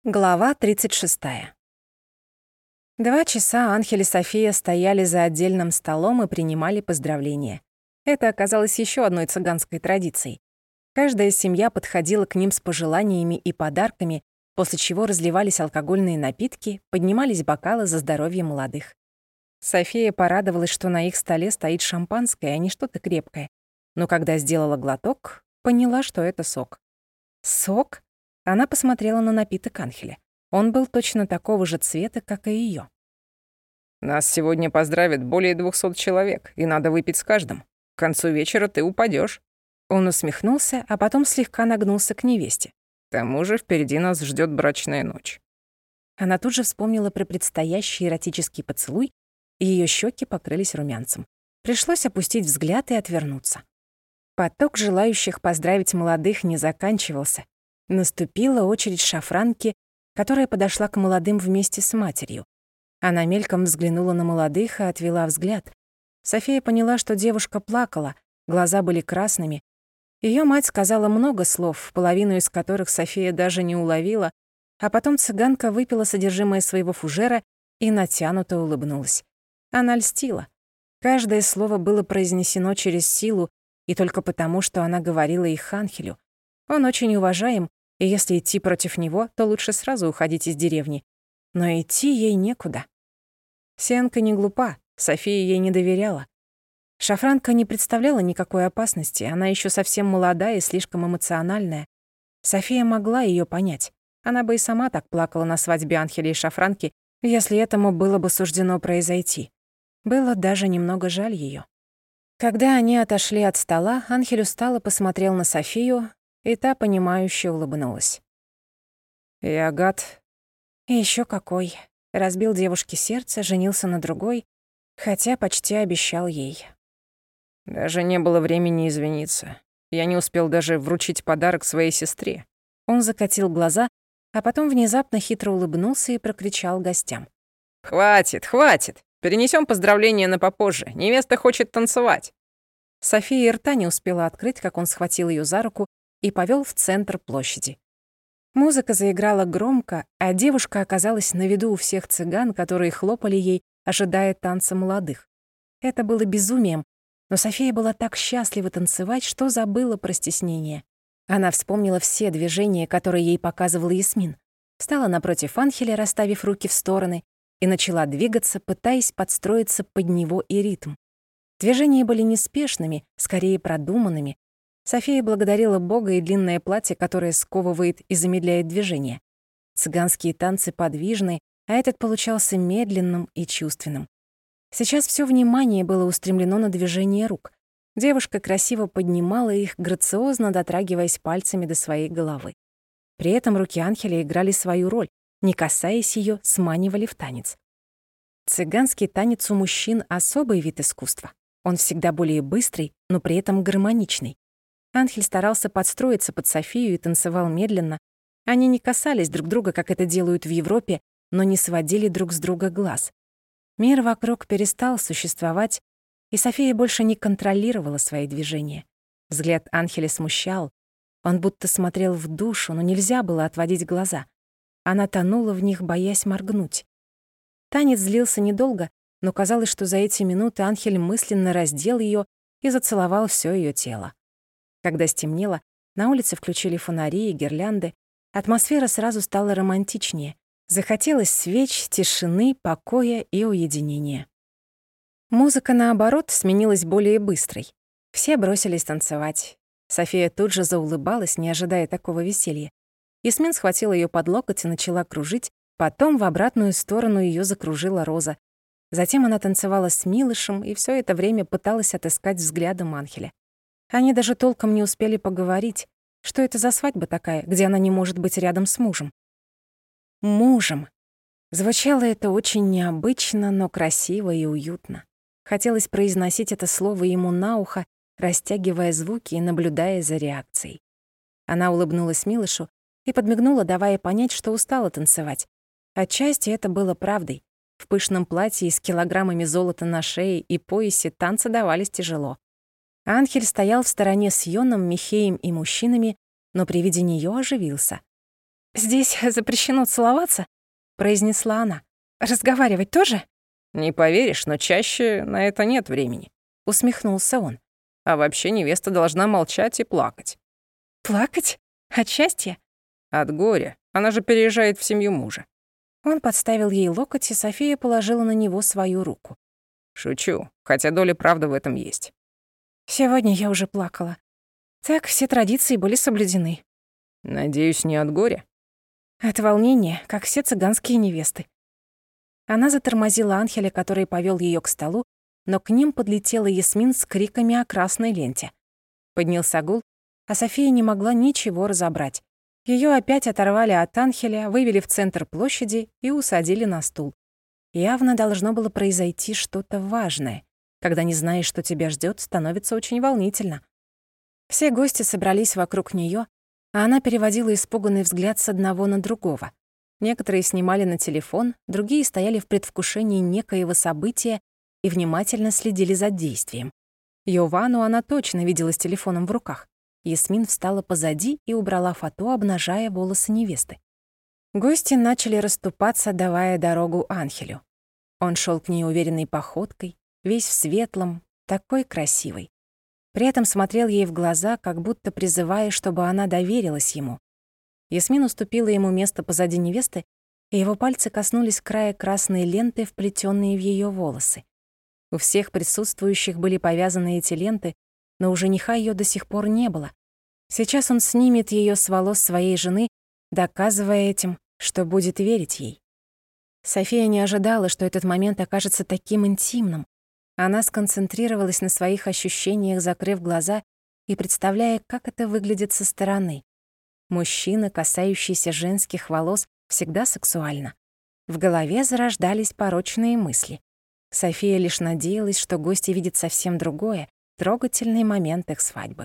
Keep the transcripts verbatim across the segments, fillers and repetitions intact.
Глава тридцать шесть. Два часа Анхель и София стояли за отдельным столом и принимали поздравления. Это оказалось еще одной цыганской традицией. Каждая семья подходила к ним с пожеланиями и подарками, после чего разливались алкогольные напитки, поднимались бокалы за здоровье молодых. София порадовалась, что на их столе стоит шампанское, а не что-то крепкое. Но когда сделала глоток, поняла, что это сок. Сок? Она посмотрела на напиток Анхеля. Он был точно такого же цвета, как и её. «Нас сегодня поздравят более двухсот человек, и надо выпить с каждым. К концу вечера ты упадёшь». Он усмехнулся, а потом слегка нагнулся к невесте. «К тому же впереди нас ждёт брачная ночь». Она тут же вспомнила про предстоящий эротический поцелуй, и её щеки покрылись румянцем. Пришлось опустить взгляд и отвернуться. Поток желающих поздравить молодых не заканчивался. Наступила очередь шафранки, которая подошла к молодым вместе с матерью. Она мельком взглянула на молодых и отвела взгляд. София поняла, что девушка плакала, глаза были красными. Её мать сказала много слов, половину из которых София даже не уловила, а потом цыганка выпила содержимое своего фужера и натянуто улыбнулась. Она льстила. Каждое слово было произнесено через силу и только потому, что она говорила их Анхелю. Он очень уважаем, и если идти против него, то лучше сразу уходить из деревни. Но идти ей некуда. Сенка не глупа, София ей не доверяла. Шафранка не представляла никакой опасности, она ещё совсем молодая и слишком эмоциональная. София могла её понять. Она бы и сама так плакала на свадьбе Анхеля и Шафранки, если этому было бы суждено произойти. Было даже немного жаль её. Когда они отошли от стола, Анхель устало посмотрел на Софию, и та, понимающе улыбнулась. «Я гад». И ещё какой. Разбил девушке сердце, женился на другой, хотя почти обещал ей. Даже не было времени извиниться. Я не успел даже вручить подарок своей сестре. Он закатил глаза, а потом внезапно хитро улыбнулся и прокричал гостям. «Хватит, хватит! Перенесём поздравления на попозже. Невеста хочет танцевать». София и рта не успела открыть, как он схватил её за руку и повёл в центр площади. Музыка заиграла громко, а девушка оказалась на виду у всех цыган, которые хлопали ей, ожидая танца молодых. Это было безумием, но София была так счастлива танцевать, что забыла про стеснение. Она вспомнила все движения, которые ей показывал Ясмин, встала напротив Анхеля, расставив руки в стороны, и начала двигаться, пытаясь подстроиться под него и ритм. Движения были неспешными, скорее продуманными. София благодарила Бога и длинное платье, которое сковывает и замедляет движение. Цыганские танцы подвижны, а этот получался медленным и чувственным. Сейчас всё внимание было устремлено на движение рук. Девушка красиво поднимала их, грациозно дотрагиваясь пальцами до своей головы. При этом руки Анхеля играли свою роль, не касаясь её, сманивали в танец. Цыганский танец у мужчин — особый вид искусства. Он всегда более быстрый, но при этом гармоничный. Анхель старался подстроиться под Софию и танцевал медленно. Они не касались друг друга, как это делают в Европе, но не сводили друг с друга глаз. Мир вокруг перестал существовать, и София больше не контролировала свои движения. Взгляд Анхеля смущал. Он будто смотрел в душу, но нельзя было отводить глаза. Она тонула в них, боясь моргнуть. Танец длился недолго, но казалось, что за эти минуты Анхель мысленно раздел её и зацеловал всё её тело. Когда стемнело, на улице включили фонари и гирлянды. Атмосфера сразу стала романтичнее. Захотелось свеч, тишины, покоя и уединения. Музыка, наоборот, сменилась более быстрой. Все бросились танцевать. София тут же заулыбалась, не ожидая такого веселья. Ясмин схватила её под локоть и начала кружить, потом в обратную сторону её закружила Роза. Затем она танцевала с Милышем и всё это время пыталась отыскать взглядом Анхеля. Они даже толком не успели поговорить. Что это за свадьба такая, где она не может быть рядом с мужем? Мужем. Звучало это очень необычно, но красиво и уютно. Хотелось произносить это слово ему на ухо, растягивая звуки и наблюдая за реакцией. Она улыбнулась Милышу и подмигнула, давая понять, что устала танцевать. Отчасти это было правдой. В пышном платье и с килограммами золота на шее и поясе танцы давались тяжело. Анхель стоял в стороне с Йоном, Михеем и мужчинами, но при виде неё оживился. «Здесь запрещено целоваться?» — произнесла она. «Разговаривать тоже?» «Не поверишь, но чаще на это нет времени», — усмехнулся он. «А вообще невеста должна молчать и плакать». «Плакать? От счастья?» «От горя. Она же переезжает в семью мужа». Он подставил ей локоть, и София положила на него свою руку. «Шучу, хотя доля правды в этом есть». «Сегодня я уже плакала. Так все традиции были соблюдены». «Надеюсь, не от горя?» От волнения, как все цыганские невесты. Она затормозила Анхеля, который повёл её к столу, но к ним подлетела Ясмин с криками о красной ленте. Поднялся гул, а София не могла ничего разобрать. Её опять оторвали от Анхеля, вывели в центр площади и усадили на стул. Явно должно было произойти что-то важное. Когда не знаешь, что тебя ждёт, становится очень волнительно. Все гости собрались вокруг неё, а она переводила испуганный взгляд с одного на другого. Некоторые снимали на телефон, другие стояли в предвкушении некоего события и внимательно следили за действием. Йовану она точно видела с телефоном в руках. Ясмин встала позади и убрала фото, обнажая волосы невесты. Гости начали расступаться, давая дорогу Анхелю. Он шел к ней уверенной походкой, весь в светлом, такой красивый. При этом смотрел ей в глаза, как будто призывая, чтобы она доверилась ему. Ясмин уступила ему место позади невесты, и его пальцы коснулись края красной ленты, вплетённые в её волосы. У всех присутствующих были повязаны эти ленты, но у жениха её до сих пор не было. Сейчас он снимет её с волос своей жены, доказывая этим, что будет верить ей. София не ожидала, что этот момент окажется таким интимным. Она сконцентрировалась на своих ощущениях, закрыв глаза и представляя, как это выглядит со стороны. Мужчина, касающийся женских волос, всегда сексуально. В голове зарождались порочные мысли. София лишь надеялась, что гости видят совсем другое, трогательный момент их свадьбы.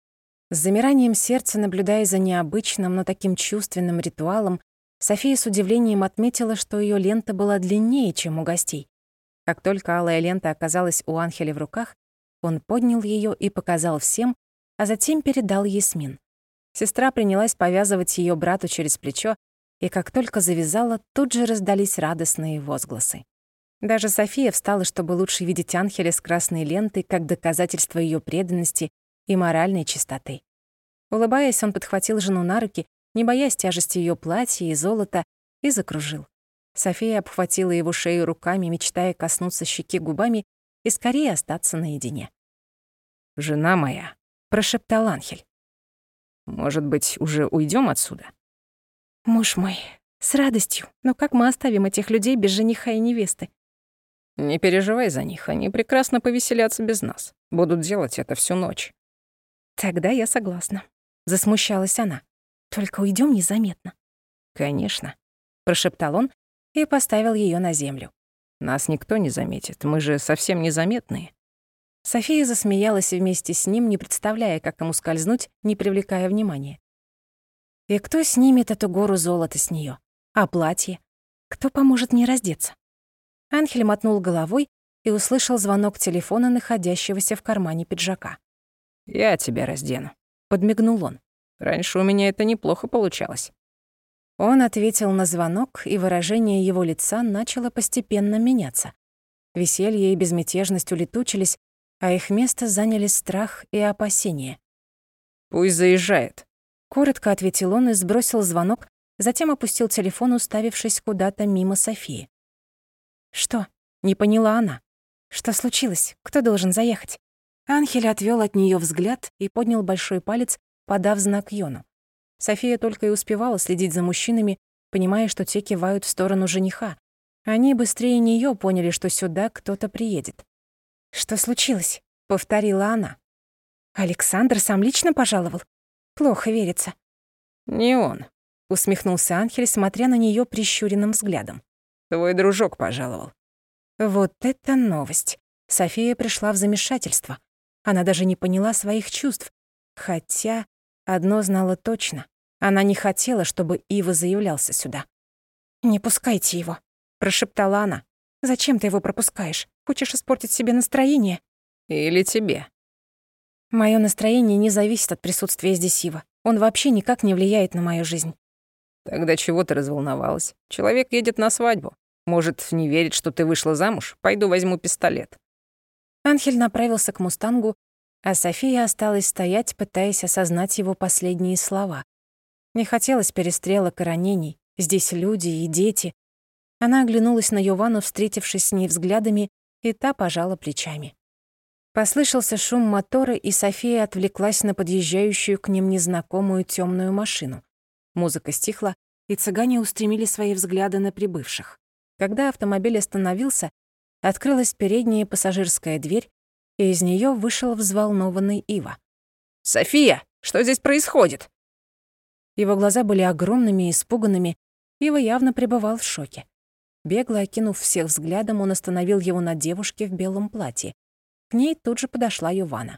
С замиранием сердца, наблюдая за необычным, но таким чувственным ритуалом, София с удивлением отметила, что её лента была длиннее, чем у гостей. Как только алая лента оказалась у Анхеля в руках, он поднял её и показал всем, а затем передал Ясмин. Сестра принялась повязывать её брату через плечо, и как только завязала, тут же раздались радостные возгласы. Даже София встала, чтобы лучше видеть Анхеля с красной лентой, как доказательство её преданности и моральной чистоты. Улыбаясь, он подхватил жену на руки, не боясь тяжести её платья и золота, и закружил. София обхватила его шею руками, мечтая коснуться щеки губами и скорее остаться наедине. «Жена моя», — прошептал Анхель. «Может быть, уже уйдём отсюда?» «Муж мой, с радостью, но как мы оставим этих людей без жениха и невесты?» «Не переживай за них, они прекрасно повеселятся без нас. Будут делать это всю ночь». «Тогда я согласна», — засмущалась она. «Только уйдём незаметно». «Конечно», — прошептал он и поставил её на землю. «Нас никто не заметит, мы же совсем незаметные». София засмеялась вместе с ним, не представляя, как ему скользнуть, не привлекая внимания. И кто снимет эту гору золота с неё? А платье? Кто поможет мне раздеться? Анхель мотнул головой и услышал звонок телефона, находящегося в кармане пиджака. «Я тебя раздену», — подмигнул он. «Раньше у меня это неплохо получалось». Он ответил на звонок, и выражение его лица начало постепенно меняться. Веселье и безмятежность улетучились, а их место заняли страх и опасение. «Пусть заезжает», — коротко ответил он и сбросил звонок, затем опустил телефон, уставившись куда-то мимо Софии. «Что?» — не поняла она. «Что случилось? Кто должен заехать?» Анхель отвёл от неё взгляд и поднял большой палец, подав знак Йону. София только и успевала следить за мужчинами, понимая, что те кивают в сторону жениха. Они быстрее неё поняли, что сюда кто-то приедет. «Что случилось?» — повторила она. «Александр сам лично пожаловал? Плохо верится». «Не он», — усмехнулся Анхель, смотря на неё прищуренным взглядом. «Твой дружок пожаловал». Вот это новость. София пришла в замешательство. Она даже не поняла своих чувств. Хотя одно знала точно. Она не хотела, чтобы Ива заявлялся сюда. «Не пускайте его», — прошептала она. «Зачем ты его пропускаешь? Хочешь испортить себе настроение?» «Или тебе?» «Моё настроение не зависит от присутствия здесь Ива. Он вообще никак не влияет на мою жизнь». Тогда чего ты разволновалась? Человек едет на свадьбу. Может, не верит, что ты вышла замуж? Пойду возьму пистолет». Анхель направился к «Мустангу», а София осталась стоять, пытаясь осознать его последние слова. Не хотелось перестрелок и ранений. Здесь люди и дети. Она оглянулась на Йованну, встретившись с ней взглядами, и та пожала плечами. Послышался шум мотора, и София отвлеклась на подъезжающую к ним незнакомую темную машину. Музыка стихла, и цыгане устремили свои взгляды на прибывших. Когда автомобиль остановился, открылась передняя пассажирская дверь, и из нее вышел взволнованный Ива. «София, что здесь происходит?» Его глаза были огромными и испуганными. Ива явно пребывал в шоке. Бегло окинув всех взглядом, он остановил его на девушке в белом платье. К ней тут же подошла Йованна.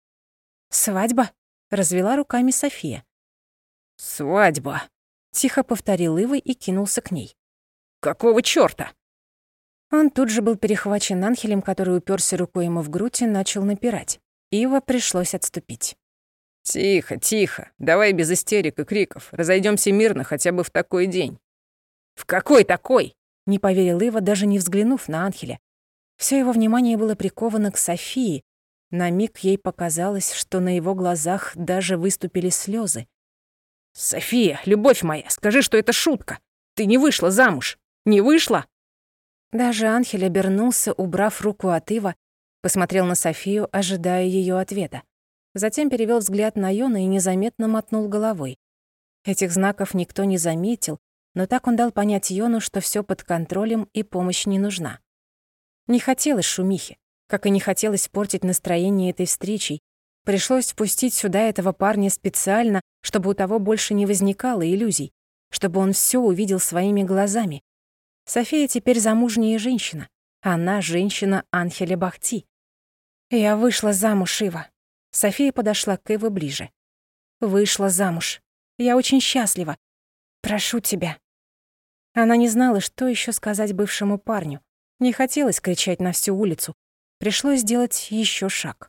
«Свадьба?» — развела руками София. «Свадьба», — тихо повторил Ива и кинулся к ней. «Какого чёрта?» Он тут же был перехвачен Анхелем, который уперся рукой ему в грудь и начал напирать. Ива пришлось отступить. «Тихо, тихо. Давай без истерик и криков. Разойдёмся мирно хотя бы в такой день». «В какой такой?» — не поверил Ива, даже не взглянув на Анхеля. Всё его внимание было приковано к Софии. На миг ей показалось, что на его глазах даже выступили слёзы. «София, любовь моя, скажи, что это шутка. Ты не вышла замуж. Не вышла?» Даже Анхель обернулся, убрав руку от Ива, посмотрел на Софию, ожидая её ответа. Затем перевёл взгляд на Йона и незаметно мотнул головой. Этих знаков никто не заметил, но так он дал понять Йону, что всё под контролем и помощь не нужна. Не хотелось шумихи, как и не хотелось портить настроение этой встречей. Пришлось впустить сюда этого парня специально, чтобы у того больше не возникало иллюзий, чтобы он всё увидел своими глазами. София теперь замужняя женщина. Она женщина Анхеля Бахти. «Я вышла замуж, Ива». София подошла к Иве ближе. «Вышла замуж. Я очень счастлива. Прошу тебя». Она не знала, что ещё сказать бывшему парню. Не хотелось кричать на всю улицу. Пришлось сделать ещё шаг.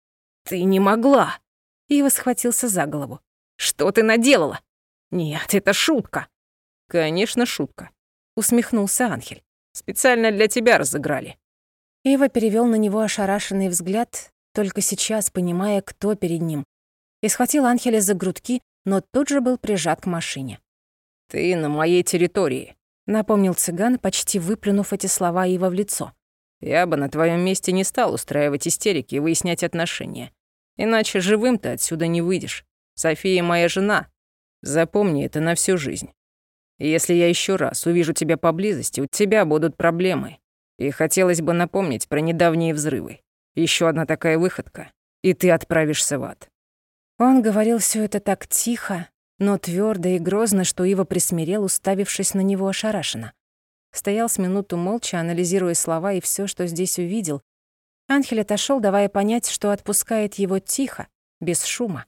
«Ты не могла!» Ива схватился за голову. «Что ты наделала? Нет, это шутка!» «Конечно, шутка», — усмехнулся Анхель. «Специально для тебя разыграли». Ива перевёл на него ошарашенный взгляд, только сейчас понимая, кто перед ним, и схватил Анхеля за грудки, но тут же был прижат к машине. «Ты на моей территории», — напомнил цыган, почти выплюнув эти слова Ива в лицо. «Я бы на твоём месте не стал устраивать истерики и выяснять отношения. Иначе живым ты отсюда не выйдешь. София моя жена. Запомни это на всю жизнь. И если я ещё раз увижу тебя поблизости, у тебя будут проблемы. И хотелось бы напомнить про недавние взрывы. Ещё одна такая выходка, и ты отправишься в ад». Он говорил всё это так тихо, но твёрдо и грозно, что Ива присмирел, уставившись на него ошарашенно. Стоял с минуту молча, анализируя слова и всё, что здесь увидел. Анхель отошёл, давая понять, что отпускает его тихо, без шума.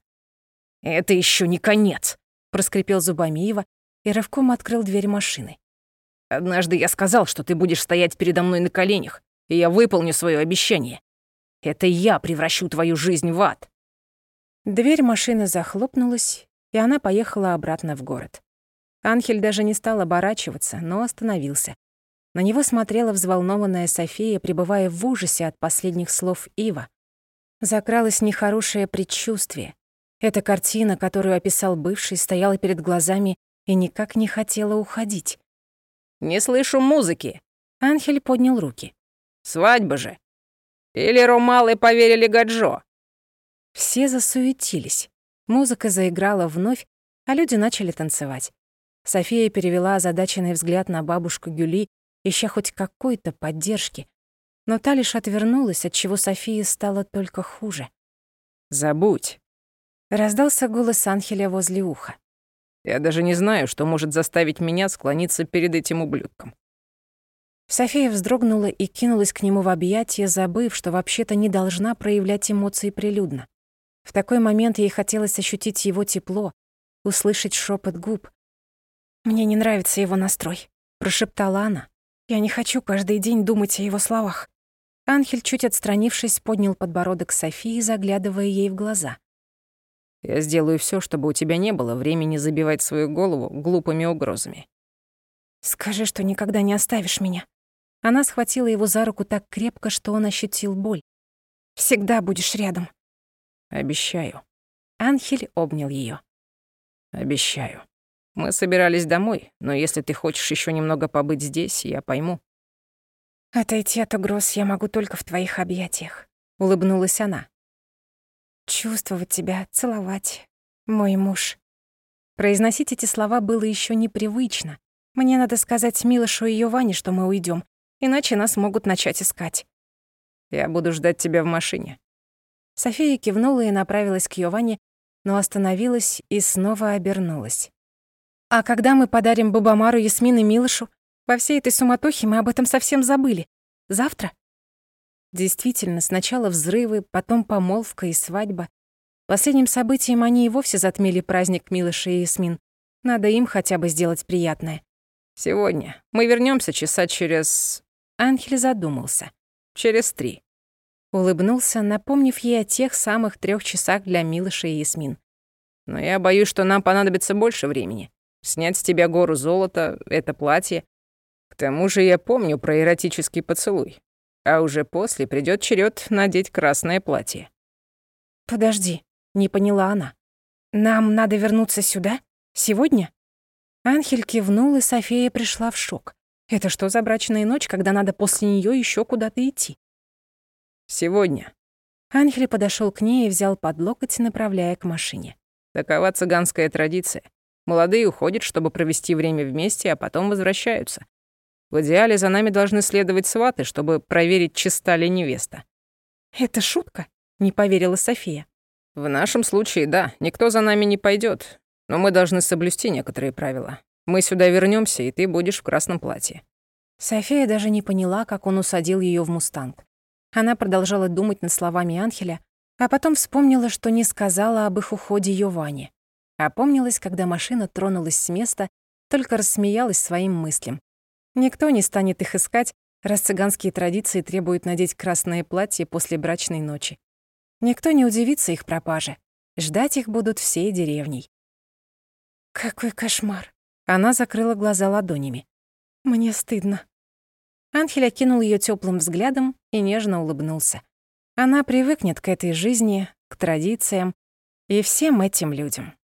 «Это ещё не конец», — проскрипел зубами Ива и рывком открыл дверь машины. «Однажды я сказал, что ты будешь стоять передо мной на коленях, и я выполню своё обещание. Это я превращу твою жизнь в ад». Дверь машины захлопнулась, и она поехала обратно в город. Анхель даже не стал оборачиваться, но остановился. На него смотрела взволнованная София, пребывая в ужасе от последних слов Ива. Закралось нехорошее предчувствие. Эта картина, которую описал бывший, стояла перед глазами и никак не хотела уходить. «Не слышу музыки!» Анхель поднял руки. «Свадьба же! Или Ромалы поверили Гаджо?» Все засуетились. Музыка заиграла вновь, а люди начали танцевать. София перевела озадаченный взгляд на бабушку Гюли, ища хоть какой-то поддержки. Но та лишь отвернулась, отчего Софии стало только хуже. «Забудь!» Раздался голос Анхеля возле уха. «Я даже не знаю, что может заставить меня склониться перед этим ублюдком». София вздрогнула и кинулась к нему в объятия, забыв, что вообще-то не должна проявлять эмоции прилюдно. В такой момент ей хотелось ощутить его тепло, услышать шепот губ. «Мне не нравится его настрой», — прошептала она. «Я не хочу каждый день думать о его словах». Анхель, чуть отстранившись, поднял подбородок Софии, заглядывая ей в глаза. Я сделаю все, чтобы у тебя не было времени забивать свою голову глупыми угрозами. Скажи, что никогда не оставишь меня. Она схватила его за руку так крепко, что он ощутил боль. Всегда будешь рядом. Обещаю. Анхель обнял ее. Обещаю. Мы собирались домой, но если ты хочешь еще немного побыть здесь, я пойму. Отойти от угроз я могу только в твоих объятиях, улыбнулась она. Чувствовать тебя, целовать, мой муж. Произносить эти слова было еще непривычно. Мне надо сказать Милошу и Йоване, что мы уйдем, иначе нас могут начать искать. Я буду ждать тебя в машине. София кивнула и направилась к Йоване, но остановилась и снова обернулась. А когда мы подарим Бабамару, Ясмин и Милошу? Во всей этой суматохе мы об этом совсем забыли. Завтра? Действительно, сначала взрывы, потом помолвка и свадьба. Последним событием они и вовсе затмили праздник Милоша и Ясмин. Надо им хотя бы сделать приятное. Сегодня. Мы вернемся часа через... Анхель задумался. Через три. Улыбнулся, напомнив ей о тех самых трех часах для Милоша и Ясмин. Но я боюсь, что нам понадобится больше времени. Снять с тебя гору золота, это платье. К тому же я помню про эротический поцелуй. А уже после придёт черед надеть красное платье. Подожди, не поняла она. Нам надо вернуться сюда? Сегодня? Анхель кивнул, и София пришла в шок. Это что за брачная ночь, когда надо после неё ещё куда-то идти? Сегодня. Анхель подошёл к ней и взял под локоть, направляя к машине. Такова цыганская традиция. Молодые уходят, чтобы провести время вместе, а потом возвращаются. В идеале за нами должны следовать сваты, чтобы проверить, чиста ли невеста. «Это шутка?» — не поверила София. В нашем случае, да, никто за нами не пойдет, но мы должны соблюсти некоторые правила. Мы сюда вернемся, и ты будешь в красном платье». София даже не поняла, как он усадил ее в «Мустанг». Она продолжала думать над словами Анхеля, а потом вспомнила, что не сказала об их уходе Йоване. Опомнилась, когда машина тронулась с места, только рассмеялась своим мыслям. Никто не станет их искать, раз цыганские традиции требуют надеть красное платье после брачной ночи. Никто не удивится их пропаже. Ждать их будут всей деревней. Какой кошмар. Она закрыла глаза ладонями. Мне стыдно. Анхель окинул её тёплым взглядом и нежно улыбнулся. Она привыкнет к этой жизни, к традициям и всем этим людям.